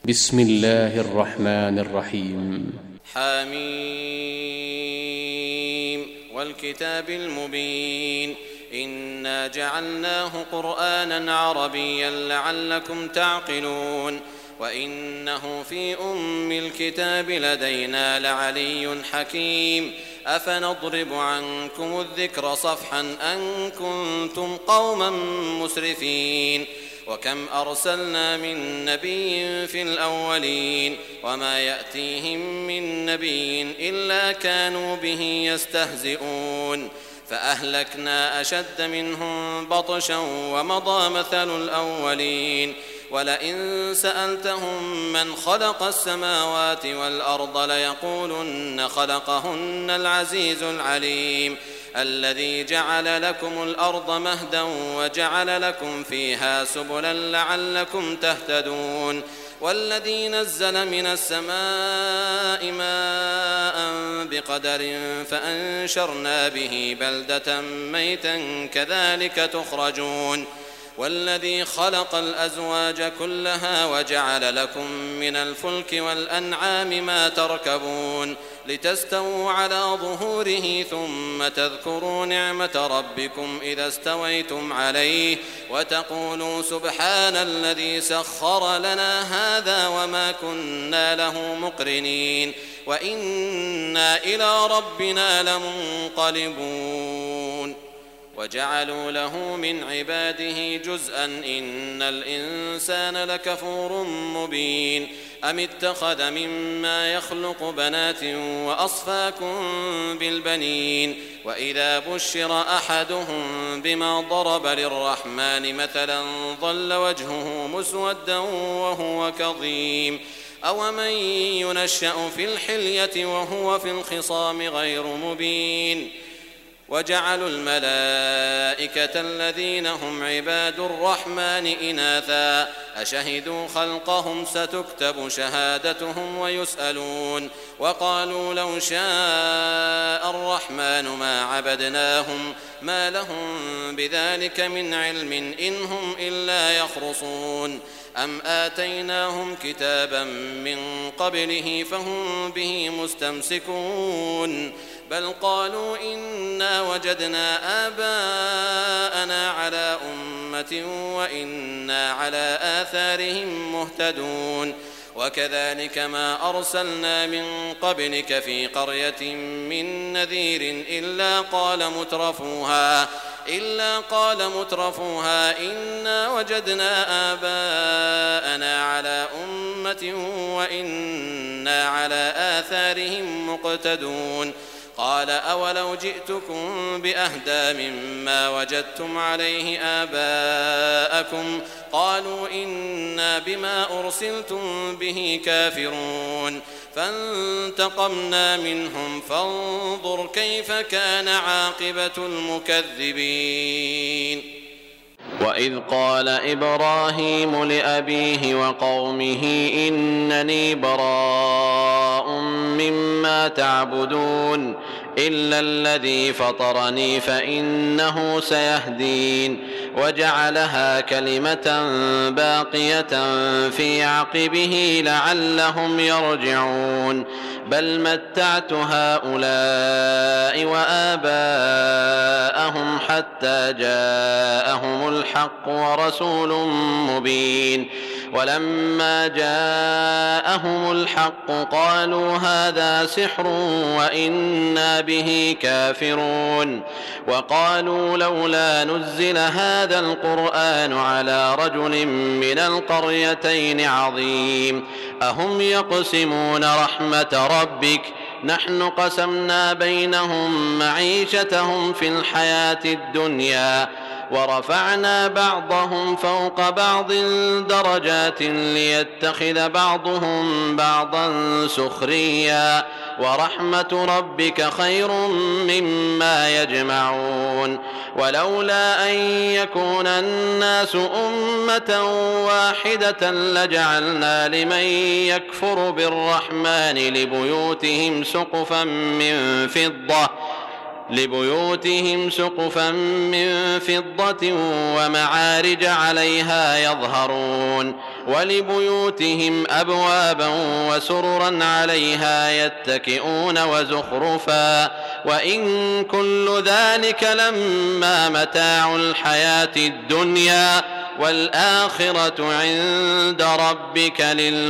بسم الله الرحمن الرحيم. حميم والكتاب المبين إنا جعلناه قرآنا عربيا لعلكم تعقلون وإنه في أم الكتاب لدينا لعلي حكيم أفنضرب عنكم الذكر صفحا أن كنتم قوما مسرفين وكم أرسلنا من نبي في الأولين وما يأتيهم من نبي إلا كانوا به يستهزئون فأهلكنا أشد منهم بطشا ومضى مثل الأولين ولئن سألتهم من خلق السماوات والأرض ليقولن خلقهن العزيز العليم الذي جعل لكم الأرض مهدا وجعل لكم فيها سبلا لعلكم تهتدون والذي نزل من السماء ماء بقدر فأنشرنا به بلدة ميتا كذلك تخرجون والذي خلق الأزواج كلها وجعل لكم من الفلك والأنعام ما تركبون لتستووا على ظهوره ثم تذكروا نعمة ربكم إذا استويتم عليه وتقولوا سبحان الذي سخر لنا هذا وما كنا له مقرنين وإنا إلى ربنا لمنقلبون وجعلوا له من عباده جزءا إن الإنسان لكفور مبين أم اتخذ مما يخلق بنات وأصفاكم بالبنين وإذا بشر أحدهم بما ضرب للرحمن مثلا ظل وجهه مسودا وهو كظيم أومن ينشأ في الحلية وهو في الخصام غير مبين وجعلوا الملائكة الذين هم عباد الرحمن إناثا أشهدوا خلقهم ستكتب شهادتهم ويسألون وقالوا لو شاء الرحمن ما عبدناهم ما لهم بذلك من علم إن هم إلا يخرصون أم آتيناهم كتابا من قبله فهم به مستمسكون بل قالوا إنا وجدنا آباءنا على أمة وإنا على آثارهم مهتدون وكذلك ما أرسلنا من قبلك في قرية من نذير إلا قال مترفوها إنا وجدنا آباءنا على أمة وإنا على آثارهم مقتدون قال أولو جئتكم بأهدى مما وجدتم عليه آباءكم قالوا إنا بما أرسلتم به كافرون فانتقمنا منهم فانظر كيف كان عاقبة المكذبين وإذ قال إبراهيم لأبيه وقومه إنني براء مما تعبدون إلا الذي فطرني فإنه سيهدين وجعلها كلمة باقية في عقبه لعلهم يرجعون بل متعت هؤلاء وآباءهم حتى جاءهم الحق ورسول مبين ولما جاءهم الحق قالوا هذا سحر وإنا به كافرون وقالوا لولا نزل هذا القرآن على رجل من القريتين عظيم أهم يقسمون رحمة ربك نحن قسمنا بينهم معيشتهم في الحياة الدنيا ورفعنا بعضهم فوق بعض درجات ليتخذ بعضهم بعضا سخريا ورحمة ربك خير مما يجمعون ولولا أن يكون الناس أمة واحدة لجعلنا لمن يكفر بالرحمن لبيوتهم سقفا من فضة لبيوتهم سقفا من فضة ومعارج عليها يظهرون ولبيوتهم أبوابا وسررا عليها يتكئون وزخرفا وإن كل ذلك لما متاع الحياة الدنيا والآخرة عند ربك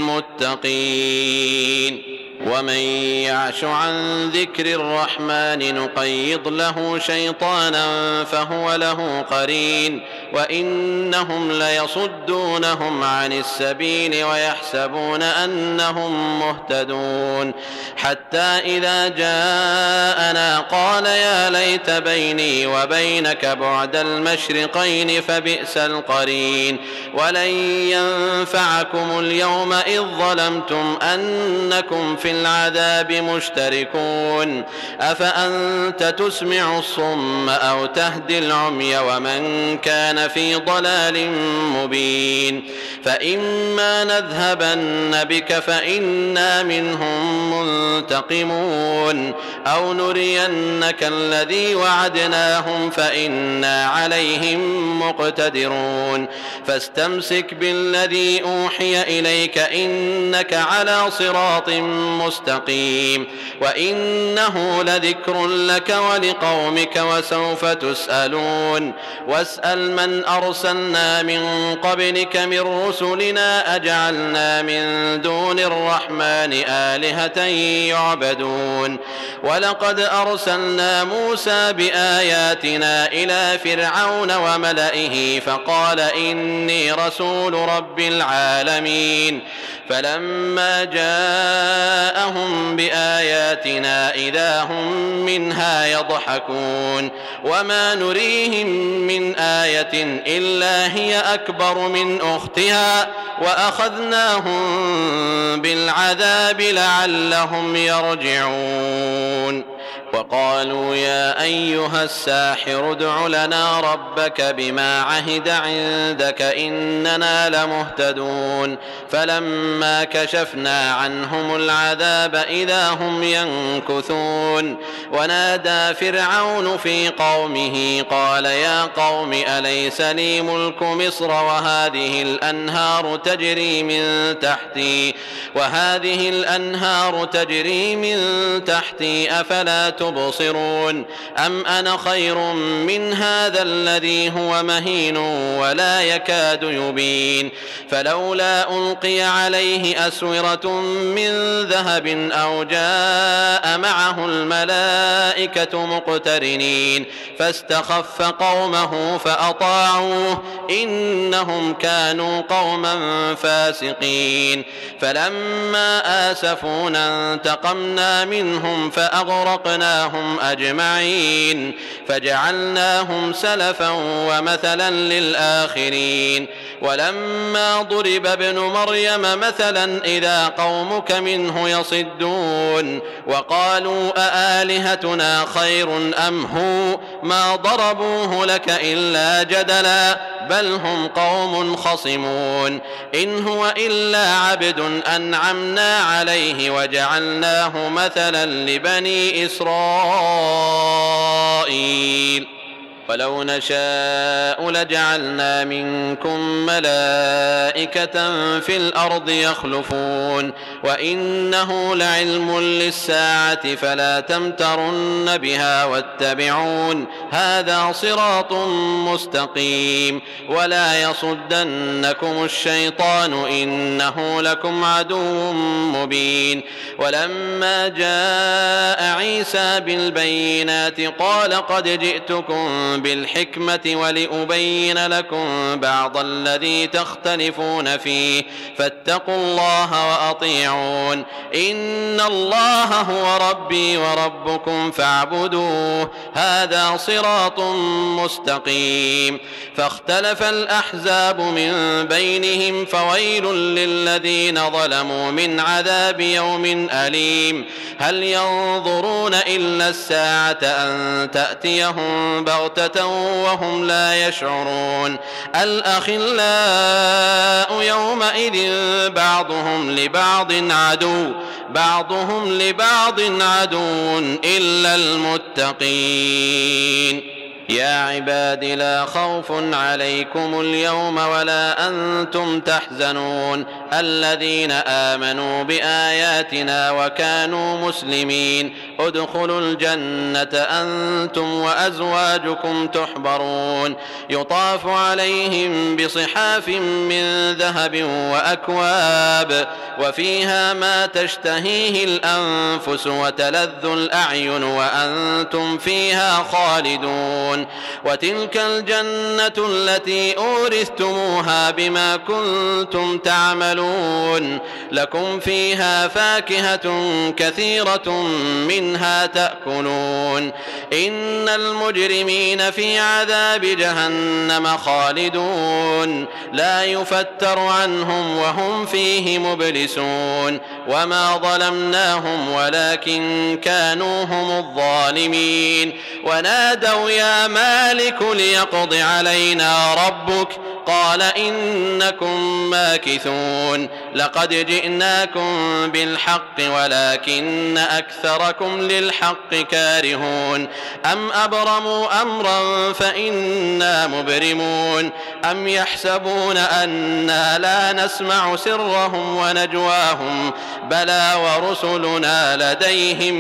للمتقين ومن يعش عن ذكر الرحمن نقيض له شيطانا فهو له قرين وإنهم ليصدونهم عن السبيل ويحسبون أنهم مهتدون حتى إذا جاءنا قال يا ليت بيني وبينك بعد المشرقين فبئس القرين ولن ينفعكم اليوم إذ ظلمتم أنكم في العذاب مشتركون أفأنت تسمع الصم أو تهدي العمي ومن كان في ضلال مبين فإما نذهبن بك فإنا منهم منتقمون أو نرينك الذي وعدناهم فإنا عليهم مقتدرون فاستمسك بالذي أوحي إليك إنك على صراط مستقيم وإنه لذكر لك ولقومك وسوف تسألون واسأل من أرسلنا من قبلك من رسلنا أجعلنا من دون الرحمن آلهة يعبدون ولقد أرسلنا موسى بآياتنا إلى فرعون وملئه فقال إني رسول رب العالمين فلما جاءهم بآياتنا إذا هم منها يضحكون وما نريهم من آية إلا هي أكبر من أختها وأخذناهم بالعذاب لعلهم يرجعون وقالوا يا أيها الساحر ادع لنا ربك بما عهد عندك إننا لمهتدون فلما كشفنا عنهم العذاب إذا هم ينكثون ونادى فرعون في قومه قال يا قوم أليس لي ملك مصر وهذه الأنهار تجري من تحتي أفلا تبصرون أم أنا خير من هذا الذي هو مهين ولا يكاد يبين فلولا ألقي عليه أسورة من ذهب أو جاء معه الملائكة مقترنين فاستخف قومه فأطاعوه إنهم كانوا قوما فاسقين فلما آسفونا انتقمنا منهم فأغرقناهم أجمعين فجعلناهم سلفا ومثلا للآخرين ولما ضرب ابن مريم مثلا إذا قومك منه يصدون وقالوا أآلهتنا خير أم هو ما ضربوه لك إلا جدلا بل هم قوم خصمون إن هو إلا عبد أنعمنا عليه وجعلناه مثلا لبني إسرائيل ولو نشاء لجعلنا منكم ملائكة في الأرض يخلفون وإنه لعلم للساعة فلا تمترن بها واتبعون هذا صراط مستقيم ولا يصدنكم الشيطان إنه لكم عدو مبين ولما جاء عيسى بالبينات قال قد جئتكم بالحكمة ولأبين لكم بعض الذي تختلفون فيه فاتقوا الله وأطيعون إن الله هو ربي وربكم فاعبدوه هذا صراط مستقيم فاختلف الأحزاب من بينهم فويل للذين ظلموا من عذاب يوم أليم هل ينظرون إلا الساعة أن تأتيهم بغتة وهم لا يشعرون الأخلاء يومئذ بعضهم لبعض عدو إلا المتقين المبين يا عباد لا خوف عليكم اليوم ولا أنتم تحزنون الذين آمنوا بآياتنا وكانوا مسلمين ادخلوا الجنة أنتم وأزواجكم تحبرون يطاف عليهم بصحاف من ذهب وأكواب وفيها ما تشتهيه الأنفس وتلذ الأعين وأنتم فيها خالدون وتلك الجنة التي أورثتموها بما كنتم تعملون لكم فيها فاكهة كثيرة منها تأكلون إن المجرمين في عذاب جهنم خالدون لا يفتر عنهم وهم فيه مبلسون وما ظلمناهم ولكن كانوا هم الظالمين ونادوا يا مالك ليقض علينا ربك قال إنكم ماكثون لقد جئناكم بالحق ولكن أكثركم للحق كارهون أم أبرموا أمرا فإنا مبرمون أم يحسبون أنا لا نسمع سرهم ونجواهم بلى ورسلنا لديهم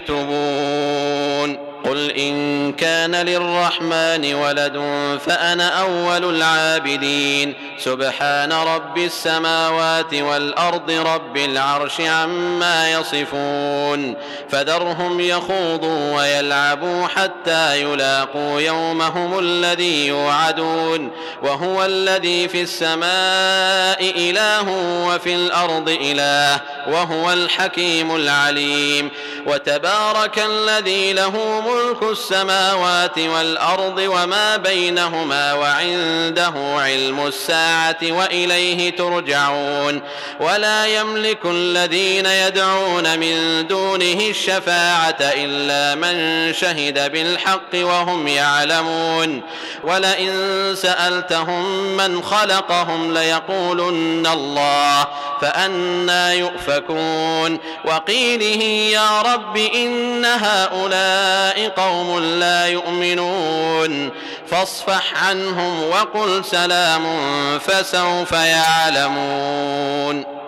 يكتبون قل إن كان للرحمن ولد فأنا أول العابدين سبحان رب السماوات والأرض رب العرش عما يصفون فذرهم يخوضوا ويلعبوا حتى يلاقوا يومهم الذي يوعدون وهو الذي في السماء إله وفي الأرض إله وهو الحكيم العليم وتبارك الذي له ملك السماوات والأرض وما بينهما وعنده علم الساعة وإليه ترجعون ولا يملك الذين يدعون من دونه الشفاعة إلا من شهد بالحق وهم يعلمون ولئن سألتهم من خلقهم ليقولن الله فأنى يؤفكون وقيله يا رب إن هؤلاء قوم لا يؤمنون فاصفح عنهم وقل سلام فسوف يعلمون